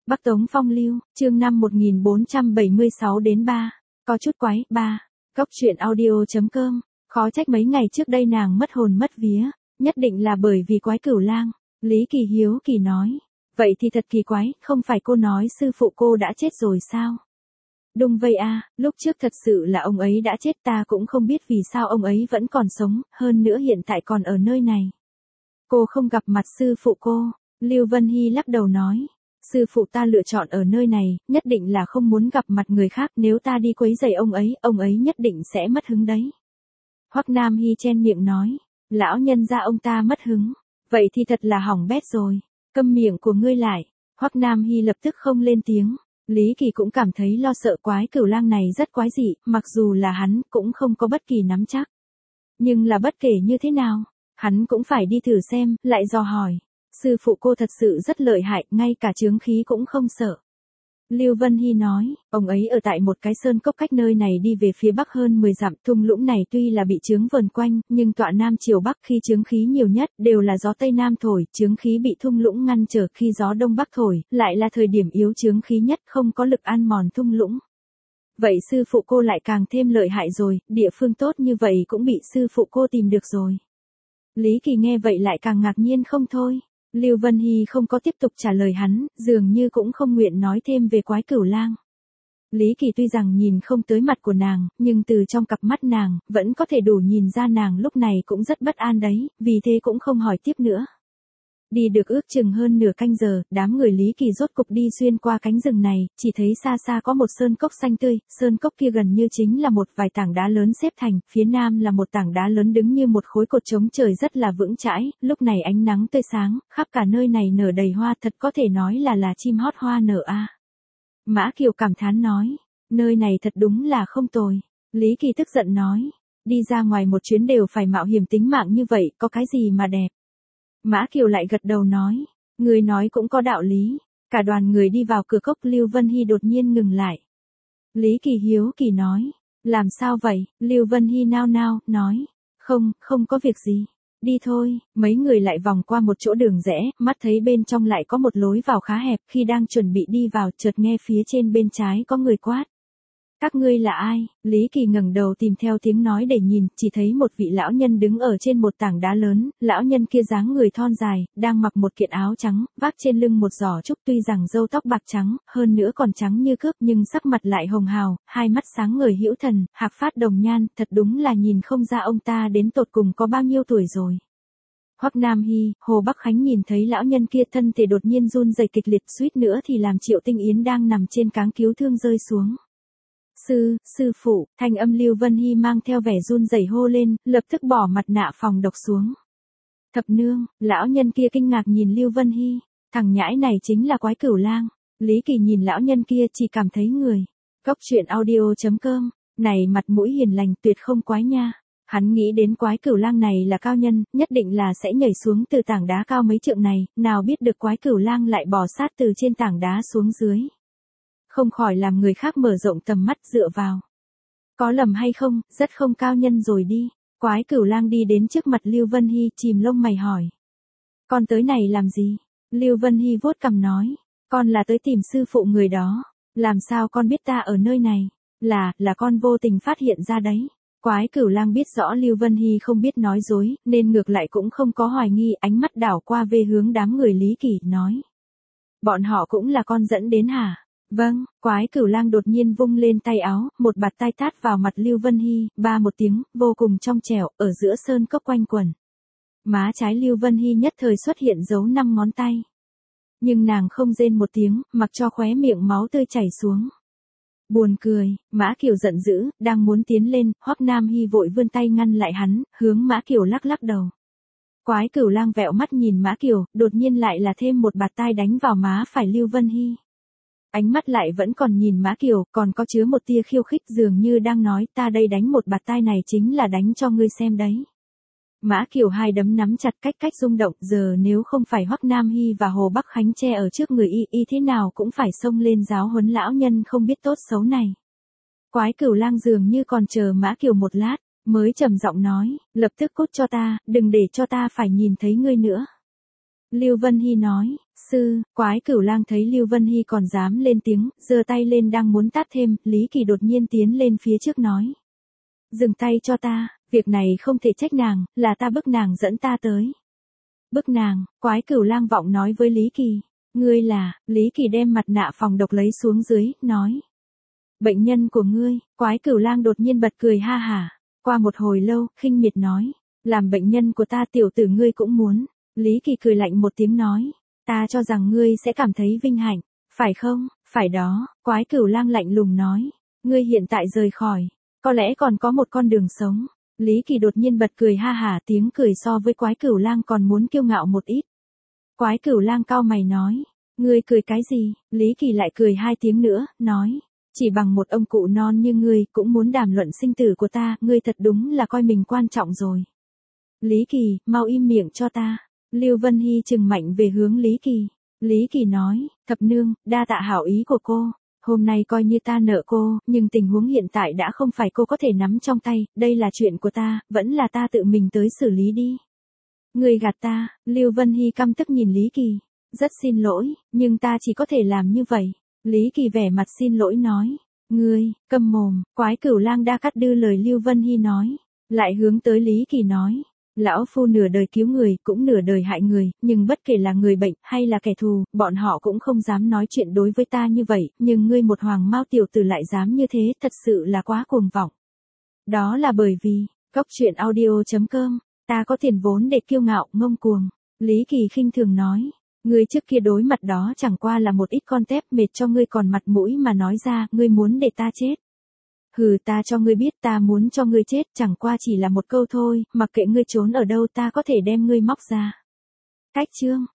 Bắc Tống Phong Lưu, chương 5 1476 đến 3. Có chút quái, 3. Cốc truyện audio.com. Khó trách mấy ngày trước đây nàng mất hồn mất vía, nhất định là bởi vì quái cửu lang. Lý Kỳ hiếu kỳ nói. Vậy thì thật kỳ quái, không phải cô nói sư phụ cô đã chết rồi sao? Đúng vậy à, lúc trước thật sự là ông ấy đã chết, ta cũng không biết vì sao ông ấy vẫn còn sống, hơn nữa hiện tại còn ở nơi này. Cô không gặp mặt sư phụ cô, Lưu Vân Hy lắc đầu nói. Sư phụ ta lựa chọn ở nơi này, nhất định là không muốn gặp mặt người khác, nếu ta đi quấy rầy ông ấy nhất định sẽ mất hứng đấy. Hoắc Nam Hy chen miệng nói, lão nhân gia ông ta mất hứng, vậy thì thật là hỏng bét rồi, câm miệng của ngươi lại. Hoắc Nam Hy lập tức không lên tiếng. Lý Kỳ cũng cảm thấy lo sợ, quái cửu lang này rất quái dị, mặc dù là hắn cũng không có bất kỳ nắm chắc. Nhưng là bất kể như thế nào, hắn cũng phải đi thử xem, lại dò hỏi. Sư phụ cô thật sự rất lợi hại, ngay cả chướng khí cũng không sợ. Lưu Vân Hy nói, ông ấy ở tại một cái sơn cốc cách nơi này đi về phía bắc hơn 10 dặm, thung lũng này tuy là bị chướng vờn quanh, nhưng tọa nam chiều bắc, khi chướng khí nhiều nhất, đều là gió tây nam thổi, chướng khí bị thung lũng ngăn trở, khi gió đông bắc thổi, lại là thời điểm yếu chướng khí nhất, không có lực ăn mòn thung lũng. Vậy sư phụ cô lại càng thêm lợi hại rồi, địa phương tốt như vậy cũng bị sư phụ cô tìm được rồi. Lý Kỳ nghe vậy lại càng ngạc nhiên không thôi. Lưu Vân Hy không có tiếp tục trả lời hắn, dường như cũng không nguyện nói thêm về quái cửu lang. Lý Kỳ tuy rằng nhìn không tới mặt của nàng, nhưng từ trong cặp mắt nàng, vẫn có thể đủ nhìn ra nàng lúc này cũng rất bất an đấy, vì thế cũng không hỏi tiếp nữa. Đi được ước chừng hơn nửa canh giờ, đám người Lý Kỳ rốt cục đi xuyên qua cánh rừng này, chỉ thấy xa xa có một sơn cốc xanh tươi, sơn cốc kia gần như chính là một vài tảng đá lớn xếp thành, phía nam là một tảng đá lớn đứng như một khối cột chống trời rất là vững chãi, lúc này ánh nắng tươi sáng, khắp cả nơi này nở đầy hoa, thật có thể nói là chim hót hoa nở a. Mã Kiều cảm thán nói, nơi này thật đúng là không tồi. Lý Kỳ tức giận nói, đi ra ngoài một chuyến đều phải mạo hiểm tính mạng như vậy, có cái gì mà đẹp. Mã Kiều lại gật đầu nói, người nói cũng có đạo lý. Cả đoàn người đi vào cửa cốc, Lưu Vân Hy đột nhiên ngừng lại. Lý Kỳ hiếu kỳ nói, làm sao vậy? Lưu Vân Hy nao nao, nói, không có việc gì. Đi thôi. Mấy người lại vòng qua một chỗ đường rẽ, mắt thấy bên trong lại có một lối vào khá hẹp, khi đang chuẩn bị đi vào, chợt nghe phía trên bên trái có người quát. Các ngươi là ai? Lý Kỳ ngẩng đầu tìm theo tiếng nói để nhìn, chỉ thấy một vị lão nhân đứng ở trên một tảng đá lớn, lão nhân kia dáng người thon dài, đang mặc một kiện áo trắng, vác trên lưng một giỏ trúc, tuy rằng râu tóc bạc trắng, hơn nữa còn trắng như cước, nhưng sắc mặt lại hồng hào, hai mắt sáng ngời hữu thần, hạc phát đồng nhan, thật đúng là nhìn không ra ông ta đến tột cùng có bao nhiêu tuổi rồi. Hoắc Nam Hy, Hồ Bắc Khánh nhìn thấy lão nhân kia, thân thể đột nhiên run rẩy kịch liệt, suýt nữa thì làm Triệu Tinh Yến đang nằm trên cáng cứu thương rơi xuống. Sư phụ, thanh âm Lưu Vân Hy mang theo vẻ run rẩy hô lên, lập tức bỏ mặt nạ phòng độc xuống. Thập nương, lão nhân kia kinh ngạc nhìn Lưu Vân Hy, thằng nhãi này chính là quái cửu lang. Lý Kỳ nhìn lão nhân kia chỉ cảm thấy người. Cốc truyện audio.com, này mặt mũi hiền lành tuyệt không quái nha. Hắn nghĩ đến quái cửu lang này là cao nhân, nhất định là sẽ nhảy xuống từ tảng đá cao mấy trượng này, nào biết được quái cửu lang lại bò sát từ trên tảng đá xuống dưới. Không khỏi làm người khác mở rộng tầm mắt dựa vào. Có lầm hay không, rất không cao nhân rồi đi. Quái cửu lang đi đến trước mặt Lưu Vân Hy, chìm lông mày hỏi. Con tới này làm gì? Lưu Vân Hy vuốt cằm nói. Con là tới tìm sư phụ người đó. Làm sao con biết ta ở nơi này? Là con vô tình phát hiện ra đấy. Quái cửu lang biết rõ Lưu Vân Hy không biết nói dối, nên ngược lại cũng không có hoài nghi, ánh mắt đảo qua về hướng đám người Lý Kỳ, nói. Bọn họ cũng là con dẫn đến hả? Vâng, quái cửu lang đột nhiên vung lên tay áo, một bạt tai tát vào mặt Lưu Vân Hy, ba một tiếng, vô cùng trong trẻo, ở giữa sơn cốc quanh quẩn. Má trái Lưu Vân Hy nhất thời xuất hiện dấu 5 ngón tay. Nhưng nàng không rên một tiếng, mặc cho khóe miệng máu tươi chảy xuống. Buồn cười, Mã Kiều giận dữ, đang muốn tiến lên, Hoắc Nam Hy vội vươn tay ngăn lại hắn, hướng Mã Kiều lắc lắc đầu. Quái cửu lang vẹo mắt nhìn Mã Kiều, đột nhiên lại là thêm một bạt tai đánh vào má phải Lưu Vân Hy. Ánh mắt lại vẫn còn nhìn Mã Kiều, còn có chứa một tia khiêu khích, dường như đang nói, ta đây đánh một bạt tai này chính là đánh cho ngươi xem đấy. Mã Kiều hai đấm nắm chặt cách rung động, giờ nếu không phải Hoắc Nam Hy và Hồ Bắc Khánh che ở trước người y thế nào cũng phải xông lên giáo huấn lão nhân không biết tốt xấu này. Quái cửu lang dường như còn chờ Mã Kiều một lát, mới trầm giọng nói, lập tức cút cho ta, đừng để cho ta phải nhìn thấy ngươi nữa. Lưu Vân Hy nói, Sư, Quái Cửu Lang thấy Lưu Vân Hy còn dám lên tiếng, giơ tay lên đang muốn tát thêm, Lý Kỳ đột nhiên tiến lên phía trước nói. Dừng tay cho ta, việc này không thể trách nàng, là ta bức nàng dẫn ta tới. Bức nàng, Quái Cửu Lang vọng nói với Lý Kỳ. Ngươi là, Lý Kỳ đem mặt nạ phòng độc lấy xuống dưới, nói. Bệnh nhân của ngươi, Quái Cửu Lang đột nhiên bật cười ha hả. Qua một hồi lâu, khinh miệt nói. Làm bệnh nhân của ta tiểu tử ngươi cũng muốn. Lý Kỳ cười lạnh một tiếng nói. Ta cho rằng ngươi sẽ cảm thấy vinh hạnh, phải không? Phải đó, Quái Cửu Lang lạnh lùng nói. Ngươi hiện tại rời khỏi, có lẽ còn có một con đường sống. Lý Kỳ đột nhiên bật cười ha hả, tiếng cười so với Quái Cửu Lang còn muốn kiêu ngạo một ít. Quái Cửu Lang cau mày nói. Ngươi cười cái gì? Lý Kỳ lại cười hai tiếng nữa, nói. Chỉ bằng một ông cụ non như ngươi cũng muốn đàm luận sinh tử của ta, ngươi thật đúng là coi mình quan trọng rồi. Lý Kỳ, mau im miệng cho ta. Lưu Vân Hy trừng mạnh về hướng Lý Kỳ. Lý Kỳ nói, thập nương, đa tạ hảo ý của cô. Hôm nay coi như ta nợ cô, nhưng tình huống hiện tại đã không phải cô có thể nắm trong tay, đây là chuyện của ta, vẫn là ta tự mình tới xử lý đi. Người gạt ta, Lưu Vân Hy căm tức nhìn Lý Kỳ. Rất xin lỗi, nhưng ta chỉ có thể làm như vậy. Lý Kỳ vẻ mặt xin lỗi nói. Ngươi, câm mồm, Quái Cửu Lang đã cắt đứt lời Lưu Vân Hy nói. Lại hướng tới Lý Kỳ nói. Lão phu nửa đời cứu người, cũng nửa đời hại người, nhưng bất kể là người bệnh, hay là kẻ thù, bọn họ cũng không dám nói chuyện đối với ta như vậy, nhưng ngươi một hoàng mao tiểu tử lại dám như thế, thật sự là quá cuồng vọng. Đó là bởi vì, coctruyện.audio.com, ta có tiền vốn để kiêu ngạo, ngông cuồng. Lý Kỳ khinh thường nói, ngươi trước kia đối mặt đó chẳng qua là một ít con tép mệt cho ngươi còn mặt mũi mà nói ra, ngươi muốn để ta chết. Hừ, ta cho ngươi biết ta muốn cho ngươi chết, chẳng qua chỉ là một câu thôi, mặc kệ ngươi trốn ở đâu ta có thể đem ngươi móc ra. Cách chương